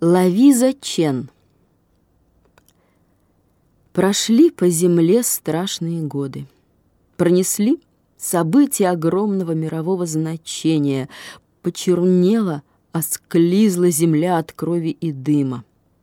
Лавиза Чен. Прошли по земле страшные годы. Пронесли события огромного мирового значения. Почернела, осклизла земля от крови и дыма.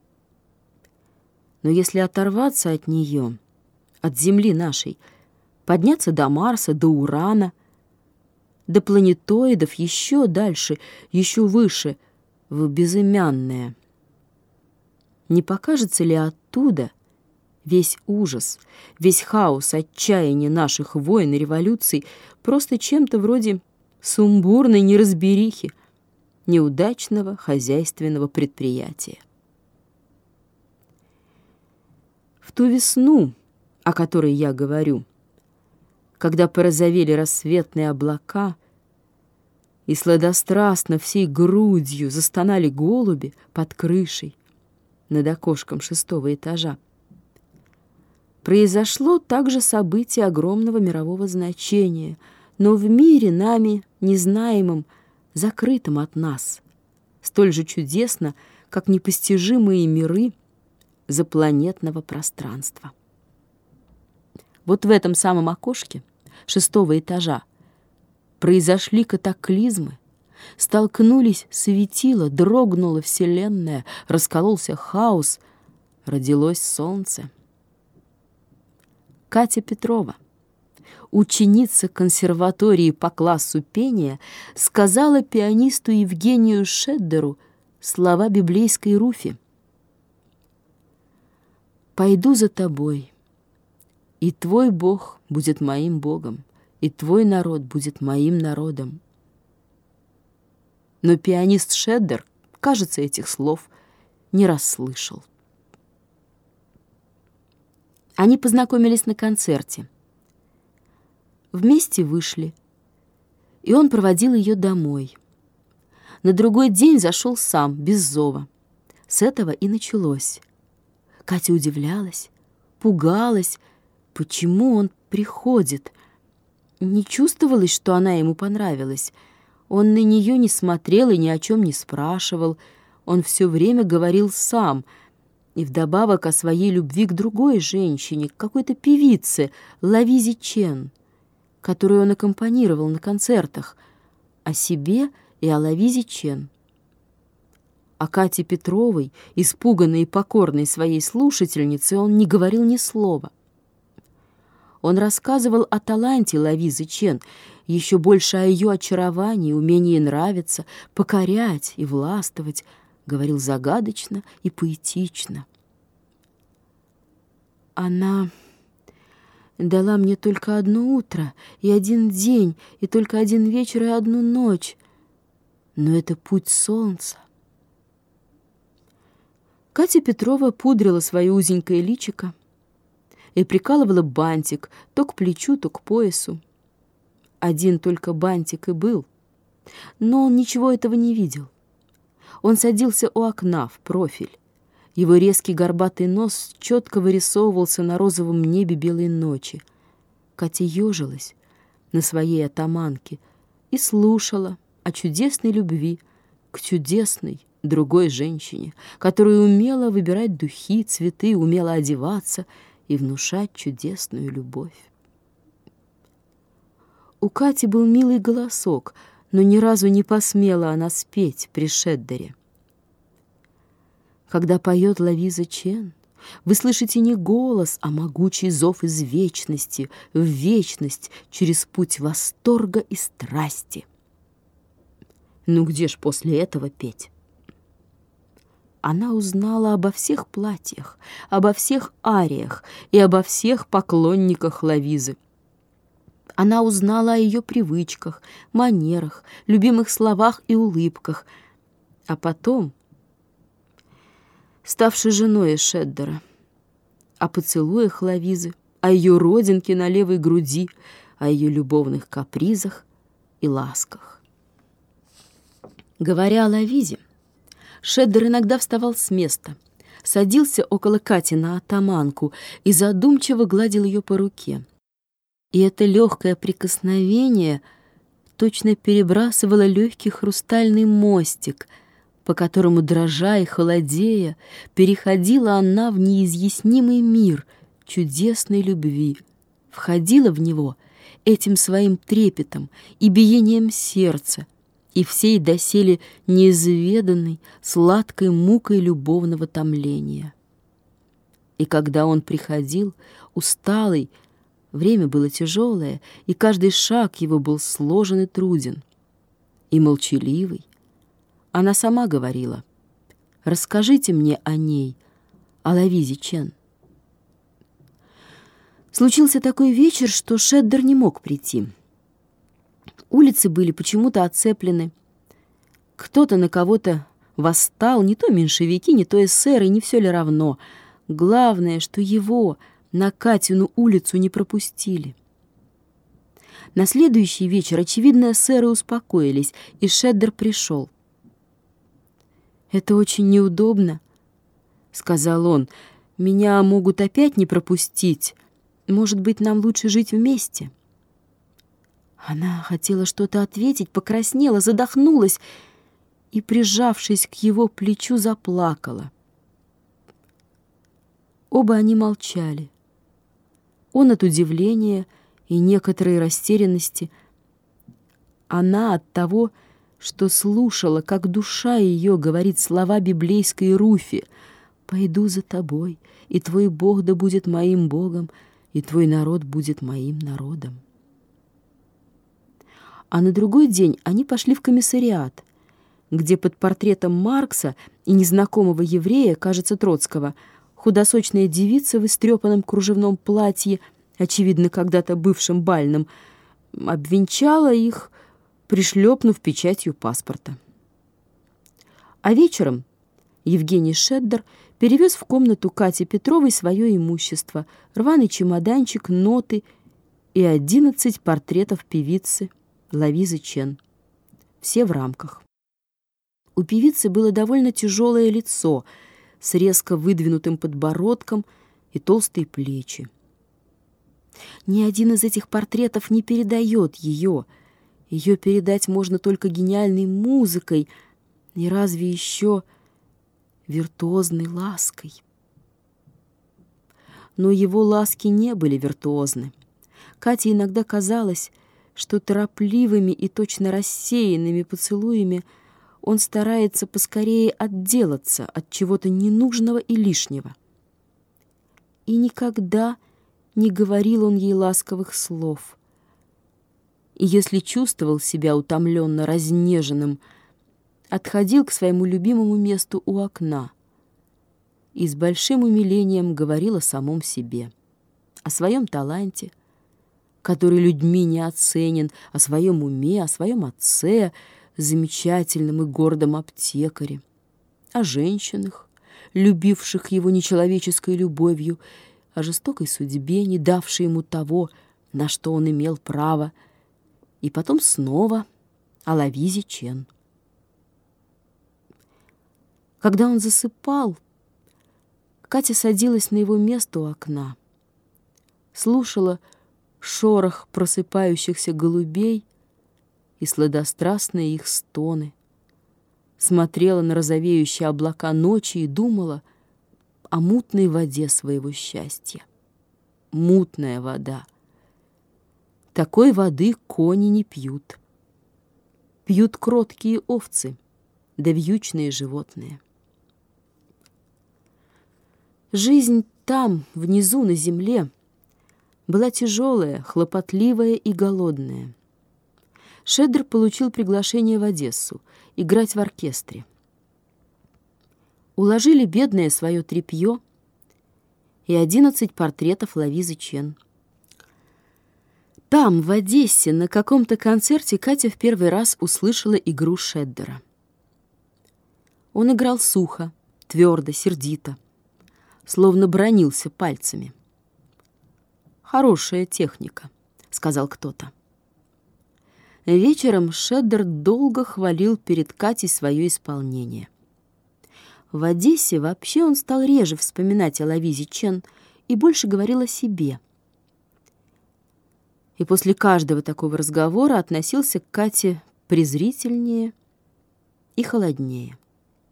Но если оторваться от нее, от земли нашей, подняться до Марса, до Урана, до планетоидов, еще дальше, еще выше, в безымянное, не покажется ли оттуда весь ужас, весь хаос, отчаяние наших войн и революций просто чем-то вроде сумбурной неразберихи, неудачного хозяйственного предприятия? В ту весну, о которой я говорю, когда порозовели рассветные облака и сладострастно всей грудью застонали голуби под крышей над окошком 6-го этажа, произошло также событие огромного мирового значения, но в мире нами незнаемом, закрытом от нас, столь же чудесно, как непостижимые миры запланетного пространства. Вот в этом самом окошке 6-го этажа произошли катаклизмы, столкнулись светила, дрогнула вселенная, раскололся хаос, родилось солнце. Катя Петрова, ученица консерватории по классу пения, сказала пианисту Евгению Шеддеру слова библейской Руфи: «Пойду за тобой, и твой Бог будет моим Богом, и твой народ будет моим народом». Но пианист Шеддер, кажется, этих слов не расслышал. Они познакомились на концерте. Вместе вышли, и он проводил ее домой. На другой день зашел сам, без зова. С этого и началось. Катя удивлялась, пугалась, почему он приходит. Не чувствовалось, что она ему понравилась. Он на нее не смотрел и ни о чем не спрашивал. Он все время говорил сам, и вдобавок о своей любви к другой женщине, к какой-то певице, Лавизе Чен, которую он аккомпанировал на концертах, о себе и о Лавизе Чен. О Кате Петровой, испуганной и покорной своей слушательнице, он не говорил ни слова. Он рассказывал о таланте Лавизы Чен, еще больше о ее очаровании, умении нравиться, покорять и властвовать, говорил загадочно и поэтично. «Она дала мне только одно утро и один день, и только один вечер и одну ночь, но это путь солнца». Катя Петрова пудрила свое узенькое личико и прикалывала бантик то к плечу, то к поясу. Один только бантик и был, но он ничего этого не видел. Он садился у окна в профиль. Его резкий горбатый нос четко вырисовывался на розовом небе белой ночи. Катя ежилась на своей атаманке и слушала о чудесной любви к чудесной другой женщине, которая умела выбирать духи, цветы, умела одеваться и внушать чудесную любовь. У Кати был милый голосок, но ни разу не посмела она спеть при Шеддере. Когда поет Лавиза Чен, вы слышите не голос, а могучий зов из вечности в вечность через путь восторга и страсти. Ну где ж после этого петь? Она узнала обо всех платьях, обо всех ариях и обо всех поклонниках Лавизы. Она узнала о ее привычках, манерах, любимых словах и улыбках, а потом, ставшей женой Шеддера, о поцелуях Лавизы, о ее родинке на левой груди, о ее любовных капризах и ласках. Говоря о Лавизе, Шеддер иногда вставал с места, садился около Кати на атаманку и задумчиво гладил ее по руке. И это легкое прикосновение точно перебрасывало легкий хрустальный мостик по которому, дрожа и холодея, переходила она в неизъяснимый мир чудесной любви, входила в него этим своим трепетом и биением сердца и всей доселе неизведанной сладкой мукой любовного томления. И когда он приходил, усталый, время было тяжелое, и каждый шаг его был сложен и труден, и молчаливый, она сама говорила: «Расскажите мне о ней, о Лавизе Чен». Случился такой вечер, что Шеддер не мог прийти. Улицы были почему-то оцеплены. Кто-то на кого-то восстал, не то меньшевики, не то эсеры, не все ли равно. Главное, что его на Катину улицу не пропустили. На следующий вечер, очевидно, эсеры успокоились, и Шеддер пришел. «Это очень неудобно», — сказал он. «Меня могут опять не пропустить. Может быть, нам лучше жить вместе?» Она хотела что-то ответить, покраснела, задохнулась и, прижавшись к его плечу, заплакала. Оба они молчали. Он от удивления и некоторой растерянности, она от того, что слушала, как душа ее говорит слова библейской Руфи: «Пойду за тобой, и твой Бог да будет моим Богом, и твой народ будет моим народом». А на другой день они пошли в комиссариат, где под портретом Маркса и незнакомого еврея, кажется, Троцкого, худосочная девица в истрепанном кружевном платье, очевидно, когда-то бывшим бальным, обвенчала их, пришлепнув печатью паспорта. А вечером Евгений Шеддер перевез в комнату Кати Петровой свое имущество, рваный чемоданчик, ноты и 11 портретов певицы Лавизы Чен, все в рамках. У певицы было довольно тяжелое лицо с резко выдвинутым подбородком и толстые плечи. Ни один из этих портретов не передает ее. Ее передать можно только гениальной музыкой и разве еще виртуозной лаской. Но его ласки не были виртуозны. Кате иногда казалось, что торопливыми и точно рассеянными поцелуями он старается поскорее отделаться от чего-то ненужного и лишнего. И никогда не говорил он ей ласковых слов. И если чувствовал себя утомленно разнеженным, отходил к своему любимому месту у окна и с большим умилением говорил о самом себе, о своем таланте, который людьми не оценен, о своем уме, о своем отце, замечательном и гордом аптекаре, о женщинах, любивших его нечеловеческой любовью, о жестокой судьбе, не давшей ему того, на что он имел право, и потом снова о Лавизе Чен. Когда он засыпал, Катя садилась на его место у окна, слушала шорох просыпающихся голубей и сладострастные их стоны, смотрела на розовеющие облака ночи и думала о мутной воде своего счастья. Мутная вода. Такой воды кони не пьют. Пьют кроткие овцы, да вьючные животные. Жизнь там, внизу, на земле, была тяжелая, хлопотливая и голодная. Шеддер получил приглашение в Одессу играть в оркестре. Уложили бедное свое тряпье и 11 портретов Лавизы Чен. Там, в Одессе, на каком-то концерте Катя в первый раз услышала игру Шеддера. Он играл сухо, твердо, сердито, словно бранился пальцами. «Хорошая техника», — сказал кто-то. Вечером Шеддер долго хвалил перед Катей свое исполнение. В Одессе вообще он стал реже вспоминать о Лавизе Чен и больше говорил о себе. И после каждого такого разговора относился к Кате презрительнее и холоднее.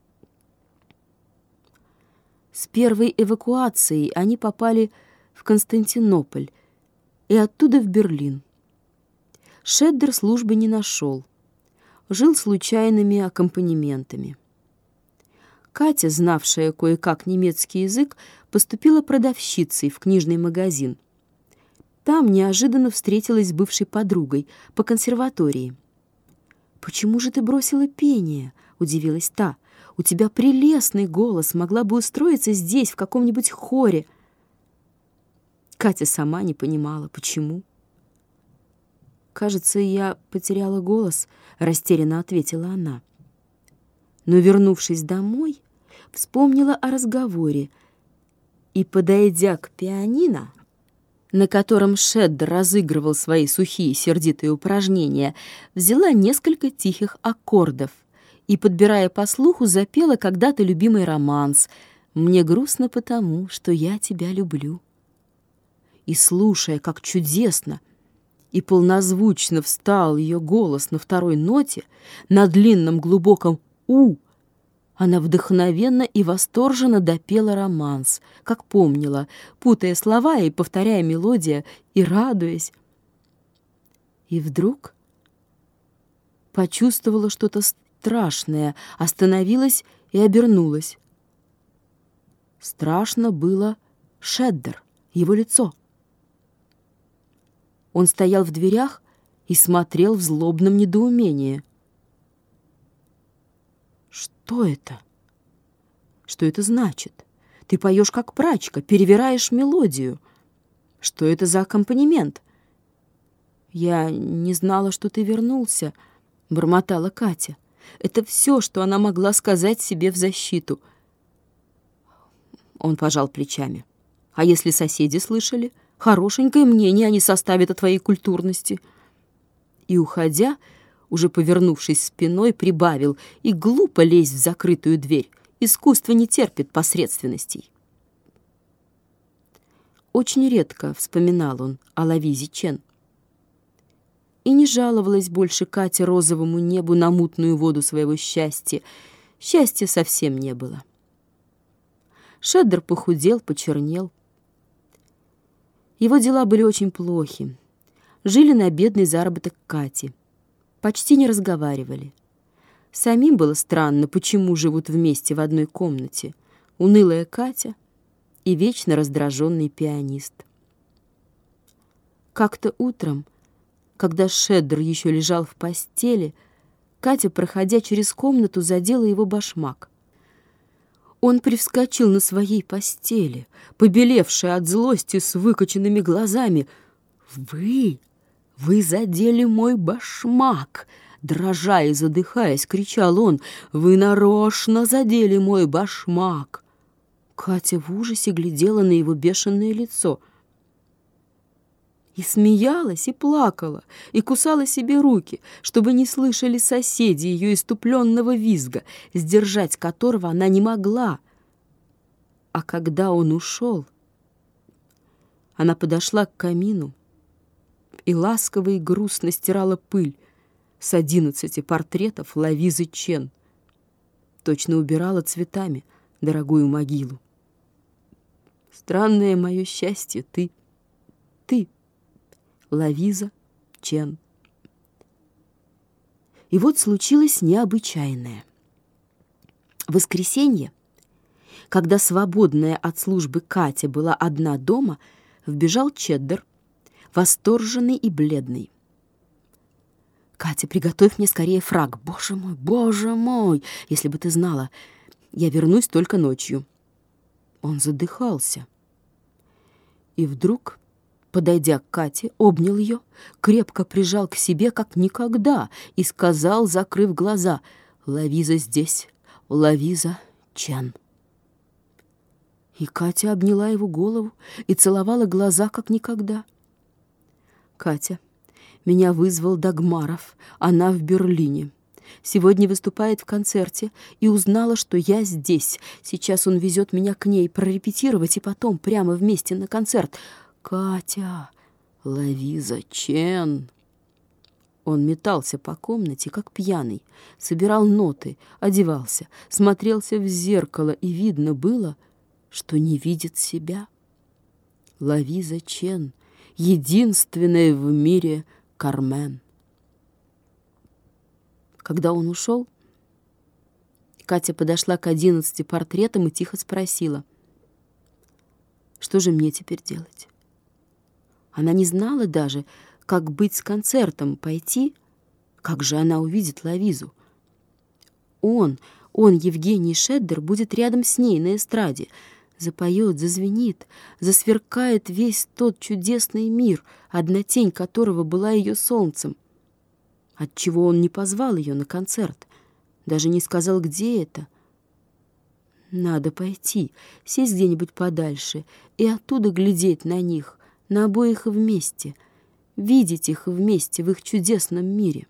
С первой эвакуацией они попали в Константинополь и оттуда в Берлин. Шеддер службы не нашел. Жил случайными аккомпанементами. Катя, знавшая кое-как немецкий язык, поступила продавщицей в книжный магазин. Там неожиданно встретилась с бывшей подругой по консерватории. «Почему же ты бросила пение?» — удивилась та. «У тебя прелестный голос, могла бы устроиться здесь, в каком-нибудь хоре». Катя сама не понимала, почему. «Кажется, я потеряла голос», — растерянно ответила она. Но, вернувшись домой, вспомнила о разговоре и, подойдя к пианино, на котором Шеддер разыгрывал свои сухие сердитые упражнения, взяла несколько тихих аккордов и, подбирая по слуху, запела когда-то любимый романс «Мне грустно потому, что я тебя люблю». И, слушая, как чудесно и полнозвучно встал ее голос на второй ноте, на длинном глубоком «у», она вдохновенно и восторженно допела романс, как помнила, путая слова и повторяя мелодию и радуясь. И вдруг почувствовала что-то страшное, остановилась и обернулась. Страшно было Шеддер, его лицо. Он стоял в дверях и смотрел в злобном недоумении. «Что это? Что это значит? Ты поешь как прачка, перевираешь мелодию. Что это за аккомпанемент?» «Я не знала, что ты вернулся», — бормотала Катя. Это все, что она могла сказать себе в защиту. Он пожал плечами. «А если соседи слышали? Хорошенькое мнение они составят о твоей культурности». И, уходя, уже повернувшись спиной, прибавил: «И глупо лезть в закрытую дверь. Искусство не терпит посредственностей». Очень редко вспоминал он о Лавизе Чен. И не жаловалась больше Катя розовому небу на мутную воду своего счастья. Счастья совсем не было. Шеддер похудел, почернел. Его дела были очень плохи. Жили на бедный заработок Кати. Почти не разговаривали. Самим было странно, почему живут вместе в одной комнате унылая Катя и вечно раздраженный пианист. Как-то утром, когда Шеддер еще лежал в постели, Катя, проходя через комнату, задела его башмак. Он привскочил на своей постели, побелевший от злости с выкоченными глазами. Вы задели мой башмак!» Дрожа и задыхаясь, кричал он. «Вы нарочно задели мой башмак!» Катя в ужасе глядела на его бешеное лицо. И смеялась, и плакала, и кусала себе руки, чтобы не слышали соседи ее иступленного визга, сдержать которого она не могла. А когда он ушел, она подошла к камину и ласково и грустно стирала пыль с 11 портретов Лавизы Чен. Точно убирала цветами дорогую могилу. Странное мое счастье, ты, Лавиза Чен. И вот случилось необычайное. В воскресенье, когда свободная от службы Катя была одна дома, вбежал Шеддер, восторженный и бледный. «Катя, приготовь мне скорее фрак. Боже мой, если бы ты знала, я вернусь только ночью». Он задыхался. И вдруг, подойдя к Кате, обнял ее, крепко прижал к себе, как никогда, и сказал, закрыв глаза: «Лавиза здесь, Лавиза Чен». И Катя обняла его голову и целовала глаза, как никогда. «Катя, меня вызвал Дагмаров, она в Берлине. Сегодня выступает в концерте и узнала, что я здесь. Сейчас он везет меня к ней прорепетировать и потом прямо вместе на концерт. Катя, Лавиза Чен». Он метался по комнате, как пьяный, собирал ноты, одевался, смотрелся в зеркало, и видно было, что не видит себя. Лавиза Чен, единственная в мире Кармен. Когда он ушел, Катя подошла к 11 портретам и тихо спросила: «Что же мне теперь делать?» Она не знала даже, как быть с концертом, пойти. Как же она увидит Лавизу? Он, Евгений Шеддер, будет рядом с ней на эстраде. Запоет, зазвенит, засверкает весь тот чудесный мир, одна тень которого была ее солнцем. Отчего он не позвал ее на концерт? Даже не сказал, где это. Надо пойти, сесть где-нибудь подальше и оттуда глядеть на них, на обоих вместе, видеть их вместе в их чудесном мире.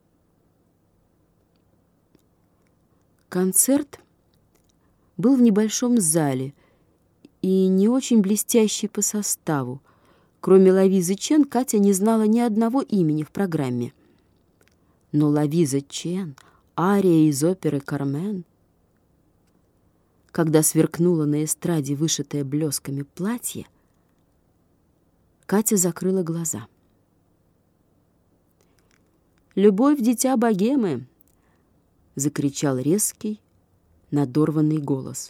Концерт был в небольшом зале и не очень блестящий по составу. Кроме Лавизы Чен, Катя не знала ни одного имени в программе. Но Лавиза Чен, ария из оперы «Кармен», когда сверкнуло на эстраде вышитое блесками платье, Катя закрыла глаза. «Любовь, дитя богемы!» — закричал резкий, надорванный голос.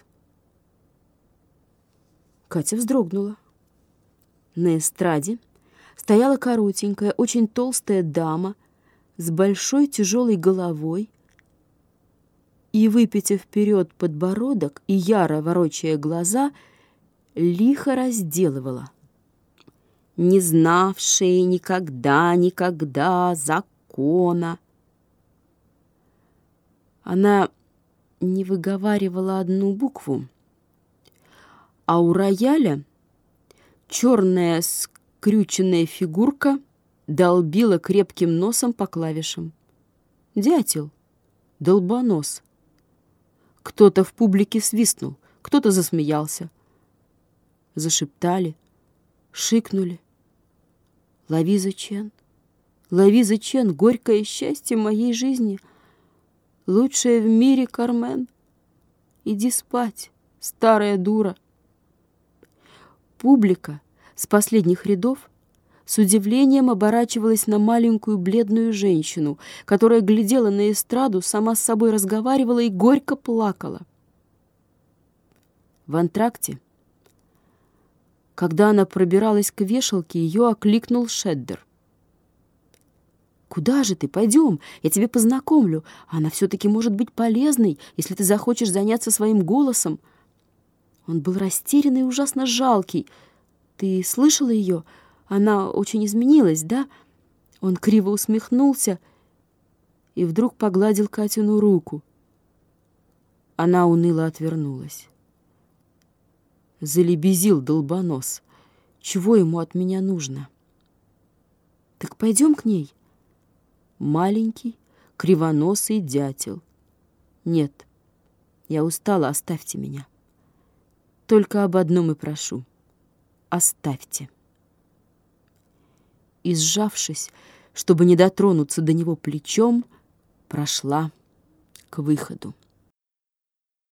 Катя вздрогнула. На эстраде стояла коротенькая, очень толстая дама с большой тяжелой головой и, выпитив вперед подбородок и яро ворочая глаза, лихо разделывала. Не знавшие никогда закона. Она не выговаривала одну букву, а у рояля черная скрюченная фигурка долбила крепким носом по клавишам. Дятел, долбонос. Кто-то в публике свистнул, кто-то засмеялся. Зашептали, шикнули. Лавиза Чен, Лавиза Чен, горькое счастье моей жизни, лучшее в мире Кармен. Иди спать, старая дура. Публика с последних рядов с удивлением оборачивалась на маленькую бледную женщину, которая глядела на эстраду, сама с собой разговаривала и горько плакала. В антракте, когда она пробиралась к вешалке, ее окликнул Шеддер. «Куда же ты? Пойдем, я тебе познакомлю. Она все-таки может быть полезной, если ты захочешь заняться своим голосом». Он был растерянный и ужасно жалкий. «Ты слышала ее? Она очень изменилась, да?» Он криво усмехнулся и вдруг погладил Катину руку. Она уныло отвернулась. Залебезил долбонос. Чего ему от меня нужно? «Так пойдем к ней». Маленький, кривоносый дятел. «Нет, я устала, оставьте меня. Только об одном и прошу. Оставьте». И, сжавшись, чтобы не дотронуться до него плечом, прошла к выходу.